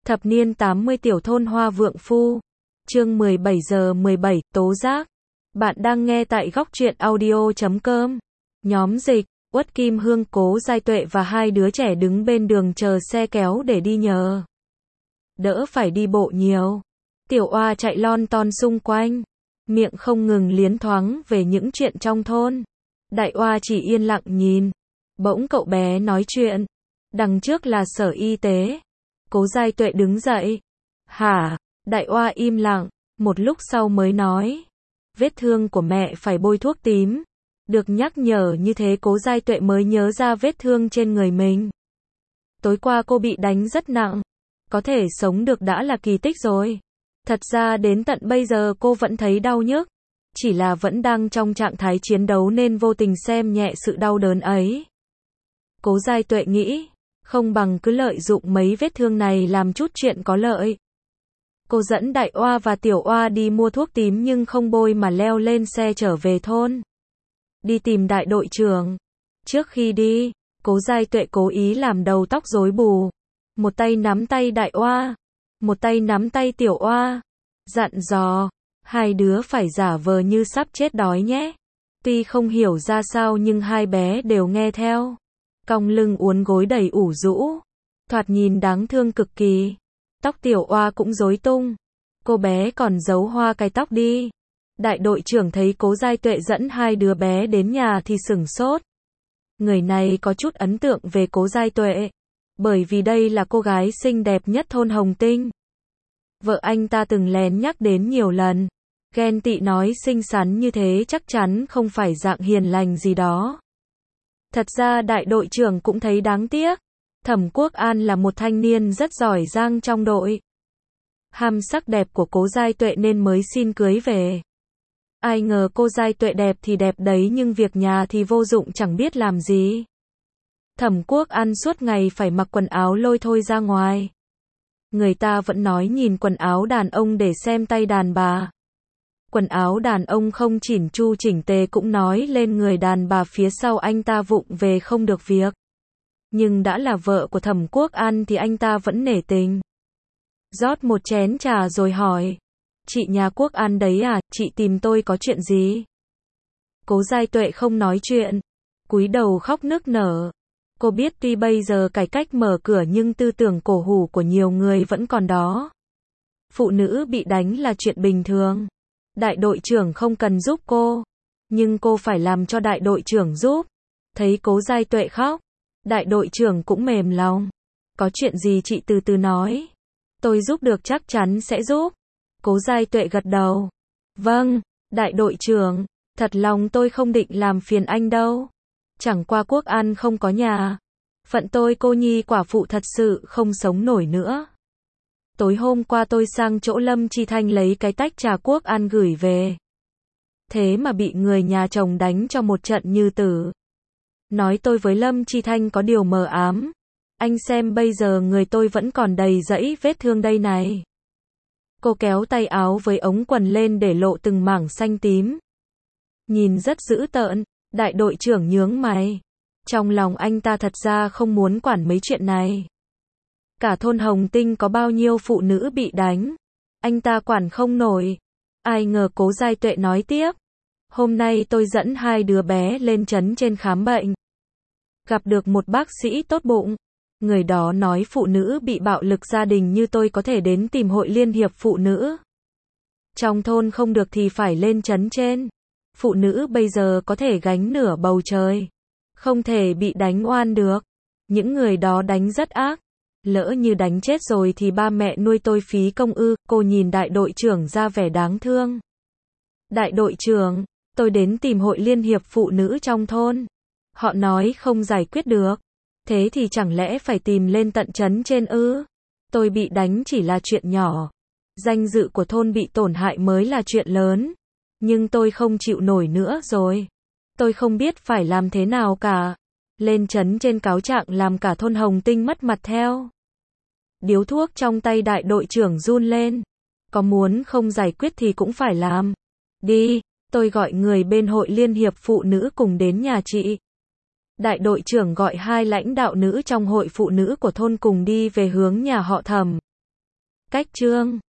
Thập niên 80 tiểu thôn Hoa Vượng Phu. Chương 17 giờ 17, tố giác. Bạn đang nghe tại góc truyện audio.com. Nhóm dịch, Uất Kim Hương, Cố Giai Tuệ và hai đứa trẻ đứng bên đường chờ xe kéo để đi nhờ. Đỡ phải đi bộ nhiều. Tiểu Oa chạy lon ton xung quanh, miệng không ngừng liến thoáng về những chuyện trong thôn. Đại Oa chỉ yên lặng nhìn. Bỗng cậu bé nói chuyện. Đằng trước là sở y tế. Cố Giai Tuệ đứng dậy. Hả? Đại Oa im lặng, một lúc sau mới nói. Vết thương của mẹ phải bôi thuốc tím. Được nhắc nhở như thế Cố Giai Tuệ mới nhớ ra vết thương trên người mình. Tối qua cô bị đánh rất nặng. Có thể sống được đã là kỳ tích rồi. Thật ra đến tận bây giờ cô vẫn thấy đau nhức. Chỉ là vẫn đang trong trạng thái chiến đấu nên vô tình xem nhẹ sự đau đớn ấy. Cố Giai Tuệ nghĩ, không bằng cứ lợi dụng mấy vết thương này làm chút chuyện có lợi. Cô dẫn Đại Oa và Tiểu Oa đi mua thuốc tím nhưng không bôi mà leo lên xe trở về thôn. Đi tìm đại đội trưởng. Trước khi đi, Cố Giai Tuệ cố ý làm đầu tóc rối bù. Một tay nắm tay Đại Oa, một tay nắm tay Tiểu Oa. Dặn dò, hai đứa phải giả vờ như sắp chết đói nhé. Tuy không hiểu ra sao nhưng hai bé đều nghe theo. Cong lưng uốn gối đầy ủ rũ. Thoạt nhìn đáng thương cực kỳ. Tóc Tiểu Oa cũng rối tung. Cô bé còn giấu hoa cái tóc đi. Đại đội trưởng thấy Cố Giai Tuệ dẫn hai đứa bé đến nhà thì sửng sốt. Người này có chút ấn tượng về Cố Giai Tuệ. Bởi vì đây là cô gái xinh đẹp nhất thôn Hồng Tinh. Vợ anh ta từng lén nhắc đến nhiều lần. Ghen tị nói xinh xắn như thế chắc chắn không phải dạng hiền lành gì đó. Thật ra đại đội trưởng cũng thấy đáng tiếc. Thẩm Quốc An là một thanh niên rất giỏi giang trong đội. Ham sắc đẹp của Cố Giai Tuệ nên mới xin cưới về. Ai ngờ cô Giai Tuệ đẹp thì đẹp đấy nhưng việc nhà thì vô dụng chẳng biết làm gì. Thẩm Quốc An suốt ngày phải mặc quần áo lôi thôi ra ngoài. Người ta vẫn nói nhìn quần áo đàn ông để xem tay đàn bà. Quần áo đàn ông không chỉn chu chỉnh tề cũng nói lên người đàn bà phía sau anh ta vụng về không được việc. Nhưng đã là vợ của Thẩm Quốc An thì anh ta vẫn nể tình. Rót một chén trà rồi hỏi. Chị nhà Quốc An đấy à, chị tìm tôi có chuyện gì? Cố Giai Tuệ không nói chuyện. Cúi đầu khóc nức nở. Cô biết tuy bây giờ cải cách mở cửa nhưng tư tưởng cổ hủ của nhiều người vẫn còn đó. Phụ nữ bị đánh là chuyện bình thường. Đại đội trưởng không cần giúp cô. Nhưng cô phải làm cho đại đội trưởng giúp. Thấy Cố Giai Tuệ khóc. Đại đội trưởng cũng mềm lòng. Có chuyện gì chị từ từ nói. Tôi giúp được chắc chắn sẽ giúp. Cố Giai Tuệ gật đầu. Vâng, đại đội trưởng. Thật lòng tôi không định làm phiền anh đâu. Chẳng qua Quốc An không có nhà. Phận tôi cô nhi quả phụ thật sự không sống nổi nữa. Tối hôm qua tôi sang chỗ Lâm Chi Thanh lấy cái tách trà Quốc An gửi về. Thế mà bị người nhà chồng đánh cho một trận như tử. Nói tôi với Lâm Chi Thanh có điều mờ ám. Anh xem bây giờ người tôi vẫn còn đầy dẫy vết thương đây này. Cô kéo tay áo với ống quần lên để lộ từng mảng xanh tím. Nhìn rất dữ tợn, đại đội trưởng nhướng mày. Trong lòng anh ta thật ra không muốn quản mấy chuyện này. Cả thôn Hồng Tinh có bao nhiêu phụ nữ bị đánh. Anh ta quản không nổi. Ai ngờ Cố Giai Tuệ nói tiếp. Hôm nay tôi dẫn hai đứa bé lên trấn trên khám bệnh. Gặp được một bác sĩ tốt bụng. Người đó nói phụ nữ bị bạo lực gia đình như tôi có thể đến tìm hội liên hiệp phụ nữ. Trong thôn không được thì phải lên trấn trên. Phụ nữ bây giờ có thể gánh nửa bầu trời. Không thể bị đánh oan được. Những người đó đánh rất ác. Lỡ như đánh chết rồi thì ba mẹ nuôi tôi phí công ư. Cô nhìn đại đội trưởng ra vẻ đáng thương. Đại đội trưởng, tôi đến tìm hội liên hiệp phụ nữ trong thôn. Họ nói không giải quyết được. Thế thì chẳng lẽ phải tìm lên tận trấn trên ư? Tôi bị đánh chỉ là chuyện nhỏ. Danh dự của thôn bị tổn hại mới là chuyện lớn. Nhưng tôi không chịu nổi nữa rồi. Tôi không biết phải làm thế nào cả. Lên trấn trên cáo trạng làm cả thôn Hồng Tinh mất mặt theo. Điếu thuốc trong tay đại đội trưởng run lên. Có muốn không giải quyết thì cũng phải làm. Đi, tôi gọi người bên hội liên hiệp phụ nữ cùng đến nhà chị. Đại đội trưởng gọi hai lãnh đạo nữ trong hội phụ nữ của thôn cùng đi về hướng nhà họ Thẩm. Cách chương